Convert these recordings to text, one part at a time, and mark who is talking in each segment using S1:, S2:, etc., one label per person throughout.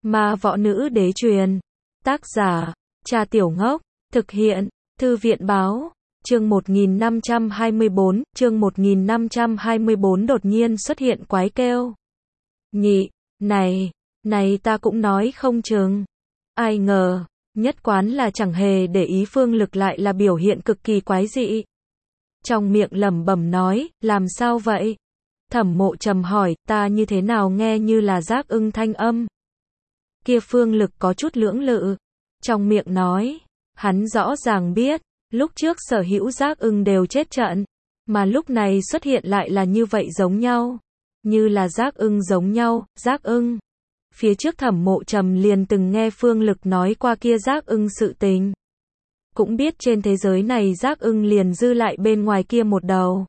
S1: Ma võ nữ đế truyền. Tác giả, Trà Tiểu Ngốc. Thực hiện, Thư viện Báo. Chương 1524, chương 1524 đột nhiên xuất hiện quái kêu. Nhị, này ta cũng nói không chừng. Ai ngờ, nhất quán là chẳng hề để ý Phương Lực lại là biểu hiện cực kỳ quái dị. Trong miệng lẩm bẩm nói, làm sao vậy? Thẩm Mộ Trầm hỏi, ta như thế nào nghe như là Giác Ưng thanh âm. Kia Phương Lực có chút lưỡng lự. Trong miệng nói, hắn rõ ràng biết, lúc trước sở hữu Giác Ưng đều chết trận, mà lúc này xuất hiện lại là như vậy giống nhau. Như là Giác Ưng giống nhau, Giác Ưng. Phía trước Thẩm Mộ Trầm liền từng nghe Phương Lực nói qua kia Giác Ưng sự tình. Cũng biết trên thế giới này Giác Ưng liền dư lại bên ngoài kia một đầu.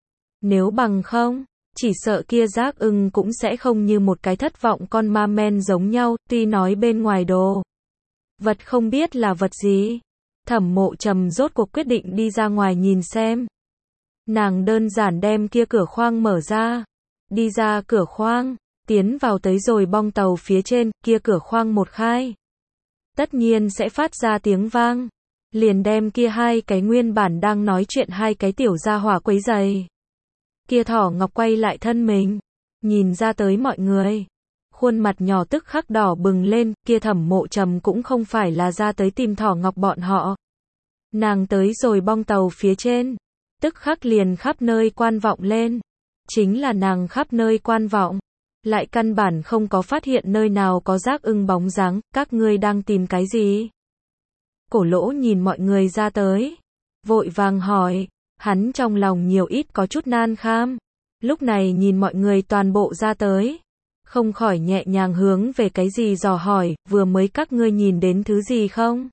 S1: Nếu bằng không, chỉ sợ kia Giác Ưng cũng sẽ không như một cái thất vọng con ma men giống nhau, tuy nói bên ngoài đồ vật không biết là vật gì. Thẩm Mộ Trầm rốt cuộc quyết định đi ra ngoài nhìn xem. Nàng đơn giản đem kia cửa khoang mở ra, đi ra cửa khoang, tiến vào tới rồi bong tàu phía trên, kia cửa khoang một khai, tất nhiên sẽ phát ra tiếng vang, liền đem kia hai cái nguyên bản đang nói chuyện hai cái tiểu gia hỏa quấy rầy. Kia Thỏ Ngọc quay lại thân mình, nhìn ra tới mọi người, khuôn mặt nhỏ tức khắc đỏ bừng lên, kia Thẩm Mộ Trầm cũng không phải là ra tới tìm Thỏ Ngọc bọn họ. Nàng tới rồi bong tàu phía trên, tức khắc liền khắp nơi quan vọng lên. Chính là nàng khắp nơi quan vọng, lại căn bản không có phát hiện nơi nào có Giác Ưng bóng dáng, các ngươi đang tìm cái gì? Cổ Lỗ nhìn mọi người ra tới, vội vàng hỏi, hắn trong lòng nhiều ít có chút nan kham. Lúc này nhìn mọi người toàn bộ ra tới, không khỏi nhẹ nhàng hướng về cái gì dò hỏi, vừa mới các ngươi nhìn đến thứ gì không?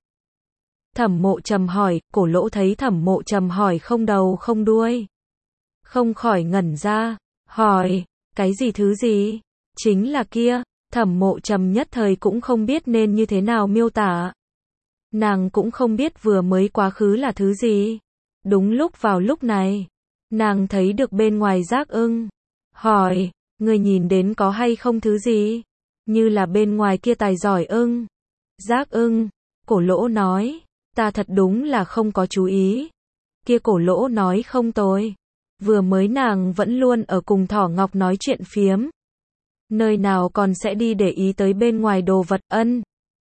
S1: Thẩm Mộ Trầm hỏi, Cổ Lỗ thấy Thẩm Mộ Trầm hỏi không đầu không đuôi, không khỏi ngẩn ra, hỏi, cái gì thứ gì? Chính là kia. Thẩm Mộ Trầm nhất thời cũng không biết nên như thế nào miêu tả. Nàng cũng không biết vừa mới quá khứ là thứ gì. Đúng lúc vào lúc này, nàng thấy được bên ngoài Giác Ưng. Hỏi, người nhìn đến có hay không thứ gì? Như là bên ngoài kia tài giỏi ưng. Giác Ưng. Cổ Lỗ nói, ta thật đúng là không có chú ý. Kia Cổ Lỗ nói không tồi. Vừa mới nàng vẫn luôn ở cùng Thỏ Ngọc nói chuyện phiếm. Nơi nào còn sẽ đi để ý tới bên ngoài đồ vật. Ân.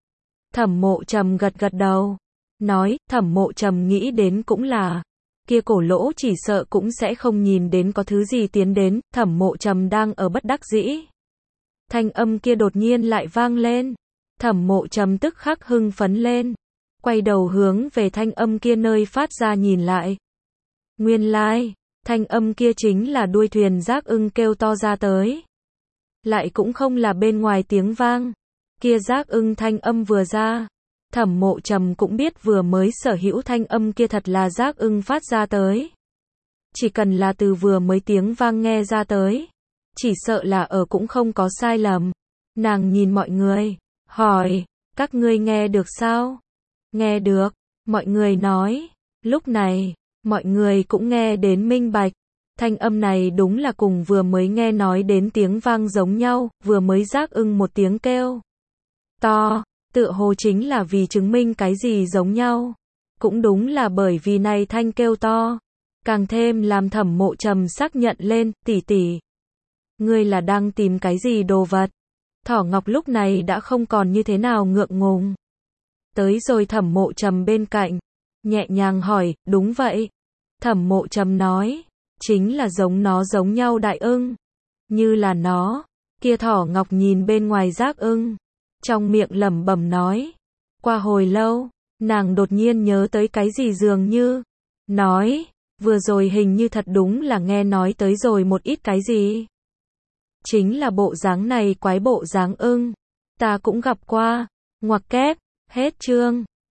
S1: Thẩm Mộ Trầm gật gật đầu, nói, Thẩm Mộ Trầm nghĩ đến cũng là, kia Cổ Lỗ chỉ sợ cũng sẽ không nhìn đến có thứ gì tiến đến. Thẩm Mộ Trầm đang ở bất đắc dĩ, thanh âm kia đột nhiên lại vang lên. Thẩm Mộ Trầm tức khắc hưng phấn lên, quay đầu hướng về thanh âm kia nơi phát ra nhìn lại. Nguyên lai, thanh âm kia chính là đuôi thuyền Giác Ưng kêu to ra tới. Lại cũng không là bên ngoài tiếng vang. Kia Giác Ưng thanh âm vừa ra, Thẩm Mộ Trầm cũng biết vừa mới sở hữu thanh âm kia thật là Giác Ưng phát ra tới. Chỉ cần là từ vừa mới tiếng vang nghe ra tới, chỉ sợ là ở cũng không có sai lầm. Nàng nhìn mọi người, hỏi, các ngươi nghe được sao? Nghe được, mọi người nói. Lúc này, mọi người cũng nghe đến minh bạch. Thanh âm này đúng là cùng vừa mới nghe nói đến tiếng vang giống nhau, vừa mới Giác Ưng một tiếng kêu to, tựa hồ chính là vì chứng minh cái gì giống nhau. Cũng đúng là bởi vì này thanh kêu to, càng thêm làm Thẩm Mộ Trầm xác nhận lên, tỷ tỷ, ngươi là đang tìm cái gì đồ vật? Thỏ Ngọc lúc này đã không còn như thế nào ngượng ngùng. Tới rồi Thẩm Mộ Trầm bên cạnh, nhẹ nhàng hỏi, đúng vậy. Thẩm Mộ Trầm nói, chính là giống nó giống nhau đại ưng. Như là nó. Kia Thỏ Ngọc nhìn bên ngoài Giác Ưng, trong miệng lẩm bẩm nói. Qua hồi lâu, nàng đột nhiên nhớ tới cái gì dường như, nói, vừa rồi hình như thật đúng là nghe nói tới rồi một ít cái gì. Chính là bộ dáng này quái bộ dáng ưng. Ta cũng gặp qua. Ngoặc kép, hết chương.